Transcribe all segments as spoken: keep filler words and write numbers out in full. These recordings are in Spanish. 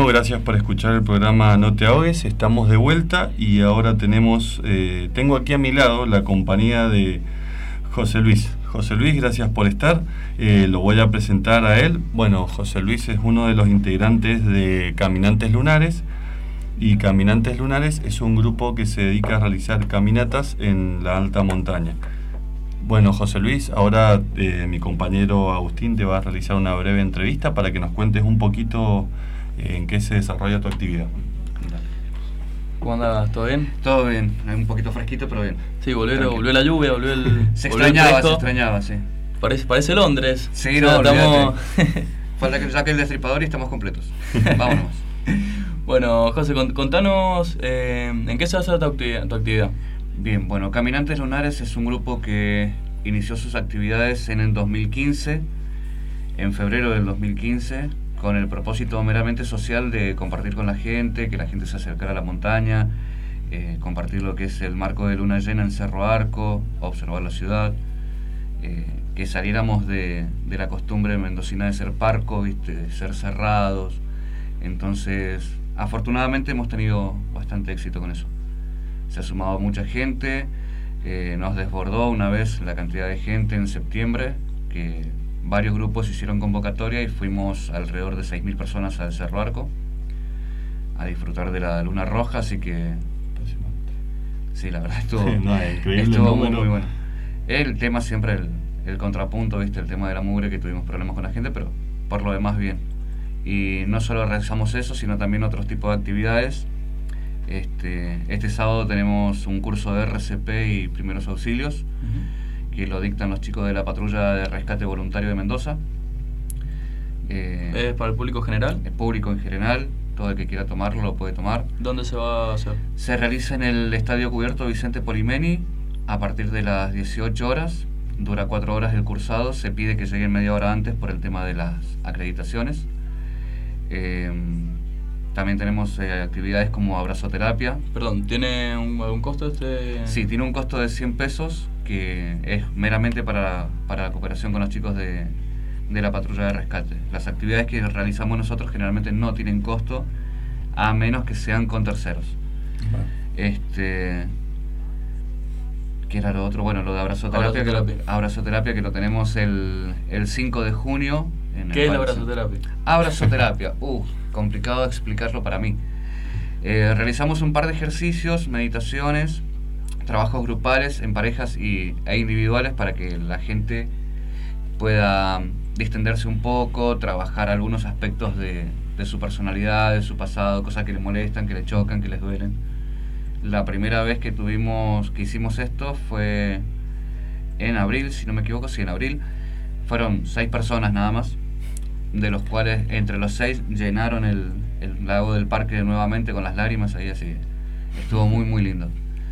gracias por escuchar el programa No Te Ahogues. Estamos de vuelta y ahora tenemos, eh, tengo aquí a mi lado la compañía de José Luis. José Luis, gracias por estar. Eh, lo voy a presentar a él. Bueno, José Luis es uno de los integrantes de Caminantes Lunares. Y Caminantes Lunares es un grupo que se dedica a realizar caminatas en la alta montaña. Bueno, José Luis, ahora eh, mi compañero Agustín te va a realizar una breve entrevista para que nos cuentes un poquito eh, en qué se desarrolla tu actividad. ¿Cómo andas? ¿Todo bien? Todo bien, un poquito fresquito, pero bien. Sí, volvió, volvió la lluvia, volvió el... Se volvió extrañaba, el se extrañaba, sí. Parece, parece Londres. Sí, no, estamos... Falta que saque el destripador y estamos completos. Vámonos. Bueno, José, contanos eh, en qué se basa tu actividad, tu actividad. Bien, bueno, Caminantes Lunares es un grupo que inició sus actividades en el dos mil quince, en febrero del dos mil quince, con el propósito meramente social de compartir con la gente, que la gente se acercara a la montaña, eh, compartir lo que es el marco de luna llena en Cerro Arco, observar la ciudad, eh, que saliéramos de, de la costumbre mendocina de ser parco, ¿viste? De ser cerrados. Entonces, afortunadamente hemos tenido bastante éxito con eso. Se ha sumado mucha gente, eh, nos desbordó una vez la cantidad de gente en septiembre, que varios grupos hicieron convocatoria y fuimos alrededor de seis mil personas al Cerro Arco a disfrutar de la luna roja, así que sí, la verdad estuvo, no, estuvo muy, muy bueno. El tema siempre, el, el contrapunto, ¿viste? El tema de la mugre, que tuvimos problemas con la gente, pero por lo demás bien. Y no solo realizamos eso, sino también otros tipos de actividades. Este, este sábado tenemos un curso de R C P y primeros auxilios, uh-huh, que lo dictan los chicos de la patrulla de rescate voluntario de Mendoza. Eh, ¿Es para el público general? El público en general, todo el que quiera tomarlo lo puede tomar. ¿Dónde se va a hacer? Se realiza en el Estadio Cubierto Vicente Polimeni a partir de las dieciocho horas. Dura cuatro horas el cursado. Se pide que lleguen media hora antes por el tema de las acreditaciones. Eh, También tenemos eh, actividades como abrazoterapia. Perdón, ¿tiene un, algún costo este...? Sí, tiene un costo de cien pesos, que es meramente para, para la cooperación con los chicos de, de la patrulla de rescate. Las actividades que realizamos nosotros generalmente no tienen costo, a menos que sean con terceros. Bueno. Este, ¿Qué era lo otro? Bueno, lo de abrazoterapia, abrazoterapia. Que, lo, abrazoterapia que lo tenemos el, el cinco de junio. En ¿Qué es la abrazoterapia? Abrazoterapia, uff. complicado de explicarlo para mí. Eh, realizamos un par de ejercicios, meditaciones, trabajos grupales en parejas y, e individuales para que la gente pueda distenderse un poco, trabajar algunos aspectos de, de su personalidad, de su pasado, cosas que les molestan, que les chocan, que les duelen. La primera vez que tuvimos, que hicimos esto fue en abril, si no me equivoco, sí, en abril. Fueron seis personas nada más, de los cuales entre los seis llenaron el, el lago del parque nuevamente con las lágrimas ahí, así estuvo muy muy lindo.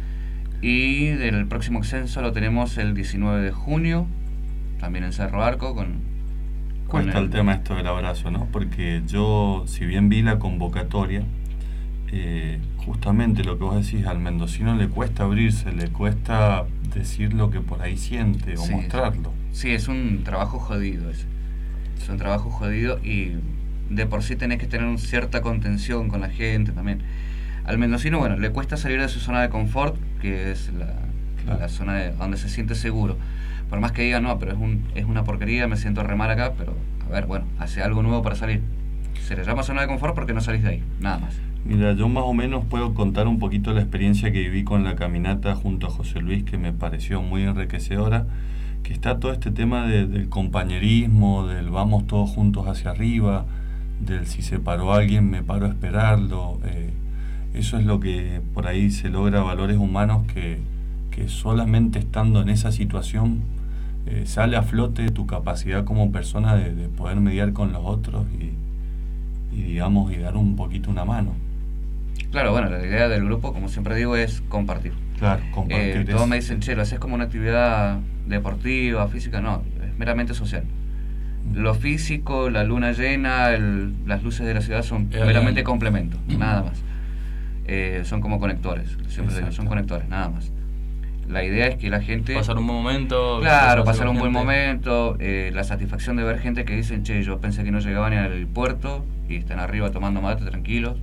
Y del próximo censo lo tenemos el diecinueve de junio, también en Cerro Arco. Con, con Cuesta el... el tema esto del abrazo, ¿no? Porque yo, si bien vi la convocatoria, eh, justamente lo que vos decís, al mendocino le cuesta abrirse, le cuesta decir lo que por ahí siente o sí, mostrarlo. Sí, es un trabajo jodido ese. Es un trabajo jodido y de por sí tenés que tener una cierta contención con la gente también. Al mendocino, bueno, le cuesta salir de su zona de confort, que es la, claro, la zona de, donde se siente seguro. Por más que diga, no, pero es, un, es una porquería, me siento re mal acá, pero a ver, bueno, hace algo nuevo para salir. Se le llama zona de confort porque no salís de ahí, nada más. Mira, yo más o menos puedo contar un poquito la experiencia que viví con la caminata junto a José Luis, que me pareció muy enriquecedora. Que está todo este tema de, del compañerismo, del vamos todos juntos hacia arriba, del si se paró alguien me paro a esperarlo. Eh, eso es lo que por ahí se logra, valores humanos que, que solamente estando en esa situación eh, sale a flote tu capacidad como persona de, de poder mediar con los otros y, y digamos y dar un poquito una mano. Claro, bueno, la idea del grupo, como siempre digo, es compartir. Claro, compartir. Eh, todos me dicen, che, lo haces como una actividad deportiva, física, no, es meramente social. Lo físico, la luna llena, el, las luces de la ciudad son eh, meramente complementos, nada más. Eh, son como conectores, siempre digo, son conectores, nada más. la idea es que la gente... Pasar un buen momento. Claro, pasar un buen momento, eh, la satisfacción de ver gente que dicen, che, yo pensé que no llegaban ni al puerto y están arriba tomando mate tranquilos.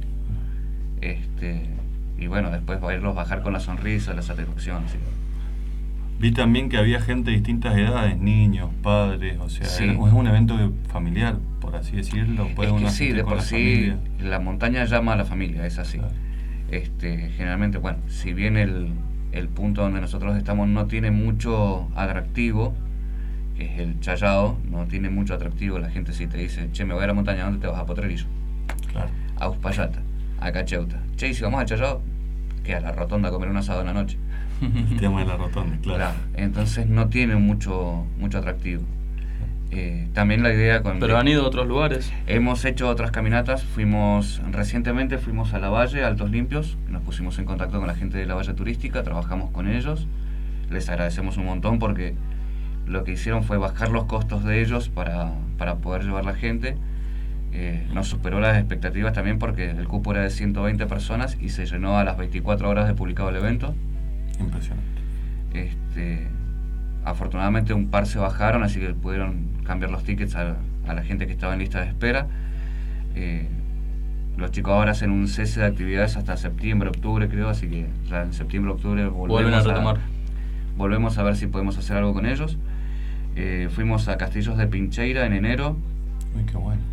Este, y bueno, después verlos bajar con la sonrisa, la satisfacción. ¿Sí? Vi también que había gente de distintas edades, niños, padres, o sea, Sí. es un evento familiar, por así decirlo. Puede Es que uno sí, asistir de con por la sí familia. la montaña llama a la familia, es así. Claro. Este, generalmente, bueno, si bien el, el punto donde nosotros estamos no tiene mucho atractivo, que es el Chayao, no tiene mucho atractivo, la gente si te dice, che, me voy a la montaña, ¿dónde te vas? A Potrerillo, Claro. a Uspallata, a Cacheuta. Che, y si vamos al Chayao, que a la rotonda a comer un asado en la noche. El tema de la rotonda, claro. Claro, entonces no tiene mucho, mucho atractivo. Eh, también la idea con... Pero han ido a otros lugares. Hemos hecho otras caminatas, fuimos recientemente fuimos a La Valle, Altos Limpios, nos pusimos en contacto con la gente de La Valle Turística, trabajamos con ellos, les agradecemos un montón porque lo que hicieron fue bajar los costos de ellos para, para poder llevar la gente. Eh, nos superó las expectativas también porque el cupo era de ciento veinte personas y se llenó a las veinticuatro horas de publicado el evento. Impresionante. Este, afortunadamente un par se bajaron, así que pudieron cambiar los tickets a, a la gente que estaba en lista de espera. Eh, los chicos ahora hacen un cese de actividades hasta septiembre, octubre creo, así que ya en septiembre, octubre volvemos Vuelven a retomar. volvemos a ver si podemos hacer algo con ellos. Eh, fuimos a Castillos de Pincheira en enero Uy, qué bueno.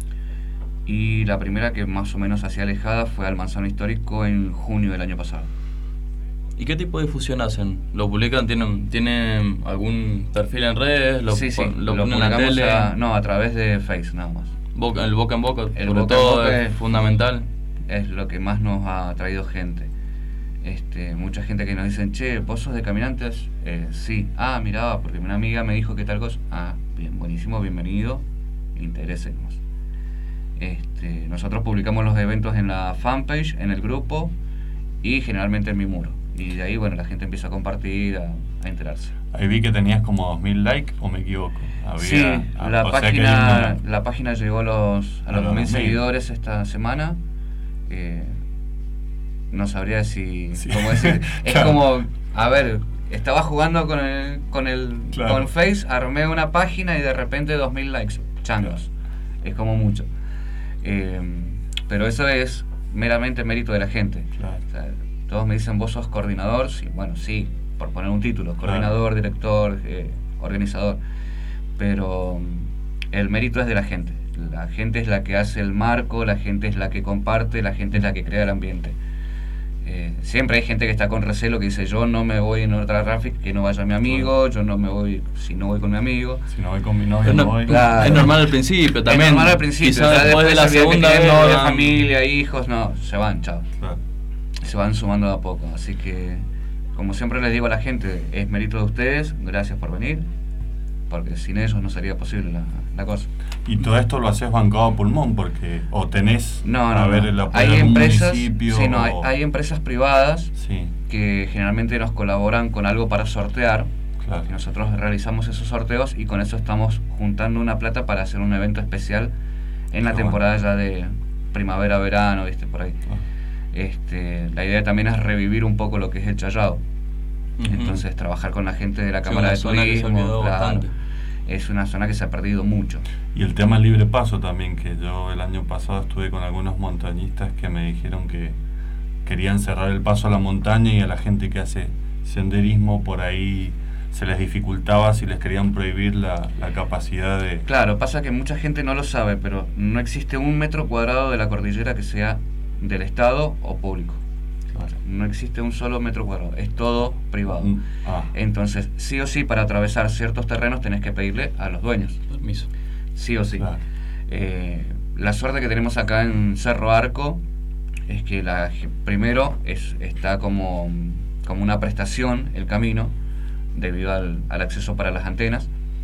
y la primera que más o menos hacía alejada fue al Manzano Histórico en junio del año pasado. ¿Y qué tipo de difusión hacen? ¿Lo publican? ¿Tienen, tienen algún perfil en redes? ¿Lo, sí, sí, lo, lo ponen en la publicamos tele? a, no, a través de Face nada más. Boca- el boca en boca, El sobre boca en todo, boca es es- fundamental. Es lo que más nos ha traído gente. Este, mucha gente que nos dicen, che, ¿vos sos de Caminantes? Eh, sí. Ah, mirá, porque una amiga me dijo que tal cosa. Ah, bien, buenísimo, bienvenido. Interésemos. Este, nosotros publicamos los eventos en la fanpage, en el grupo y generalmente en mi muro. Y de ahí, bueno, la gente empieza a compartir, a, a enterarse. Ahí vi que tenías como dos mil likes, ¿o me equivoco? Había, Sí, ah, la o sea que hay un página, número. la página llegó a los, a A los los dos mil dos mil. seguidores esta semana. Eh, no sabría si... Sí. ¿Cómo decir? Es Claro. como, a ver, estaba jugando con el, con el Claro. con Face, armé una página y de repente dos mil likes. Changos. Es como mucho. Eh, pero eso es meramente mérito de la gente. Claro. O sea, todos me dicen, vos sos coordinador. Sí, bueno, sí, por poner un título. Claro. Coordinador, director, eh, organizador. Pero mm, el mérito es de la gente. La gente es la que hace el marco, la gente es la que comparte, la gente es la que crea el ambiente. Eh, siempre hay gente que está con recelo que dice, yo no me voy en otra Raffic que no vaya mi amigo, yo no me voy si no voy con mi amigo. Si no voy con mi novia, Es, no no- voy. Claro. es normal al principio también. Es normal al principio, Quizás ya después de la se olvidan que segunda tienen vez. novia, van- familia, hijos, no, se van, chao. Claro. Se van sumando de a poco, así que como siempre les digo a la gente, es mérito de ustedes, gracias por venir, porque sin ellos no sería posible la, la cosa. Y todo esto lo haces bancado a pulmón, porque o tenés No, no, a ver no. el apoyo Hay de algún empresas, municipio. sí, no, hay, o- hay empresas privadas Sí, que generalmente nos colaboran con algo para sortear. claro. Y nosotros realizamos esos sorteos y con eso estamos juntando una plata para hacer un evento especial en la Qué temporada bueno. ya de primavera-verano, viste, por ahí. Ah, Este, la idea también es revivir un poco lo que es el Chayao. Ujú. Entonces trabajar con la gente de la Sí, Cámara una de zona que se Turismo, olvidó claro, bastante. es una zona que se ha perdido mucho. Y el tema libre paso también, que yo el año pasado estuve con algunos montañistas que me dijeron que querían cerrar el paso a la montaña y a la gente que hace senderismo por ahí se les dificultaba si les querían prohibir la, la capacidad de... Claro, pasa que mucha gente no lo sabe, pero no existe un metro cuadrado de la cordillera que sea del Estado o público. Claro. No existe un solo metro cuadrado, es todo privado. Mm, ah, Entonces, sí o sí, para atravesar ciertos terrenos tenés que pedirle a los dueños, Permiso. sí o sí. claro. Eh, la suerte que tenemos acá en Cerro Arco es que la, primero es, está como, como una prestación el camino debido al, al acceso para las antenas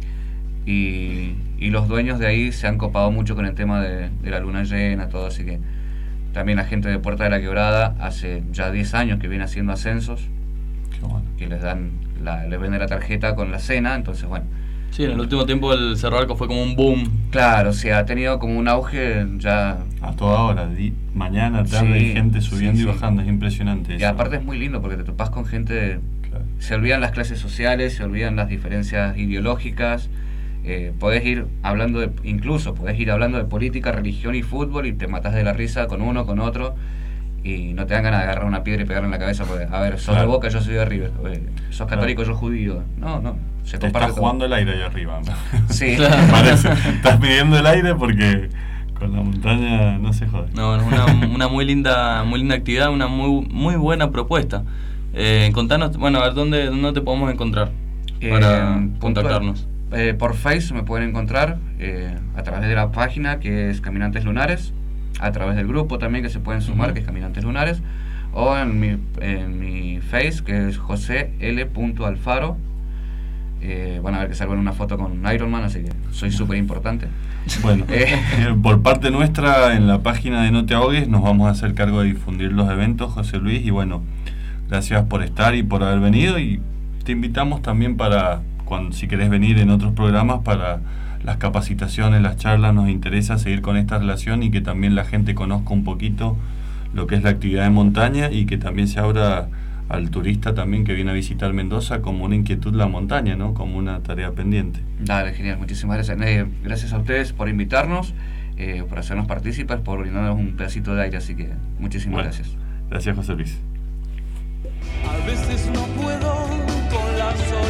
y, y los dueños de ahí se han copado mucho con el tema de, de la luna llena, todo, así que también la gente de Puerta de la Quebrada hace ya diez años que viene haciendo ascensos Qué bueno. que les dan la, les venden la tarjeta con la cena, entonces bueno. Sí, en el último tiempo el Cerro Arco fue como un boom. Claro, se ha tenido como un auge ya. A toda hora, di- mañana, tarde, Sí, hay gente subiendo sí, y sí. bajando, es impresionante Y eso. aparte es muy lindo porque te topas con gente de, Claro. se olvidan las clases sociales, se olvidan las diferencias ideológicas. Eh, podés ir hablando de, incluso podés ir hablando de política, religión y fútbol y te matás de la risa con uno, con otro, y no te dan ganas de agarrar una piedra y pegarle en la cabeza porque, a ver, sos claro. de Boca, yo soy de River, eh, sos católico, claro. yo judío. No, no, se te comparte estás jugando el aire ahí arriba. Sí. Claro. Parece, estás pidiendo el aire porque con la montaña no se jode. No, es una, una muy linda muy linda actividad, una muy muy buena propuesta. Eh, contanos, bueno, a ver, ¿dónde, dónde te podemos encontrar para eh, contactarnos? Eh, por Face me pueden encontrar eh, a través de la página que es Caminantes Lunares, a través del grupo también que se pueden sumar, uh-huh. que es Caminantes Lunares, o en mi, en mi Face que es José L. Alfaro. Eh, van a ver que salgo en una foto con Iron Man, así que soy súper importante. Bueno, eh, por parte nuestra en la página de No Te Ahogues nos vamos a hacer cargo de difundir los eventos, José Luis, y bueno, gracias por estar y por haber venido, y te invitamos también para... Cuando, si querés venir en otros programas para las capacitaciones, las charlas, nos interesa seguir con esta relación y que también la gente conozca un poquito lo que es la actividad de montaña y que también se abra al turista también que viene a visitar Mendoza como una inquietud la montaña, ¿no? Como una tarea pendiente. Dale, genial, muchísimas gracias. Eh, gracias a ustedes por invitarnos, eh, por hacernos partícipes, por brindarnos un pedacito de aire, así que muchísimas bueno, gracias. Gracias, José Luis. A veces no puedo con la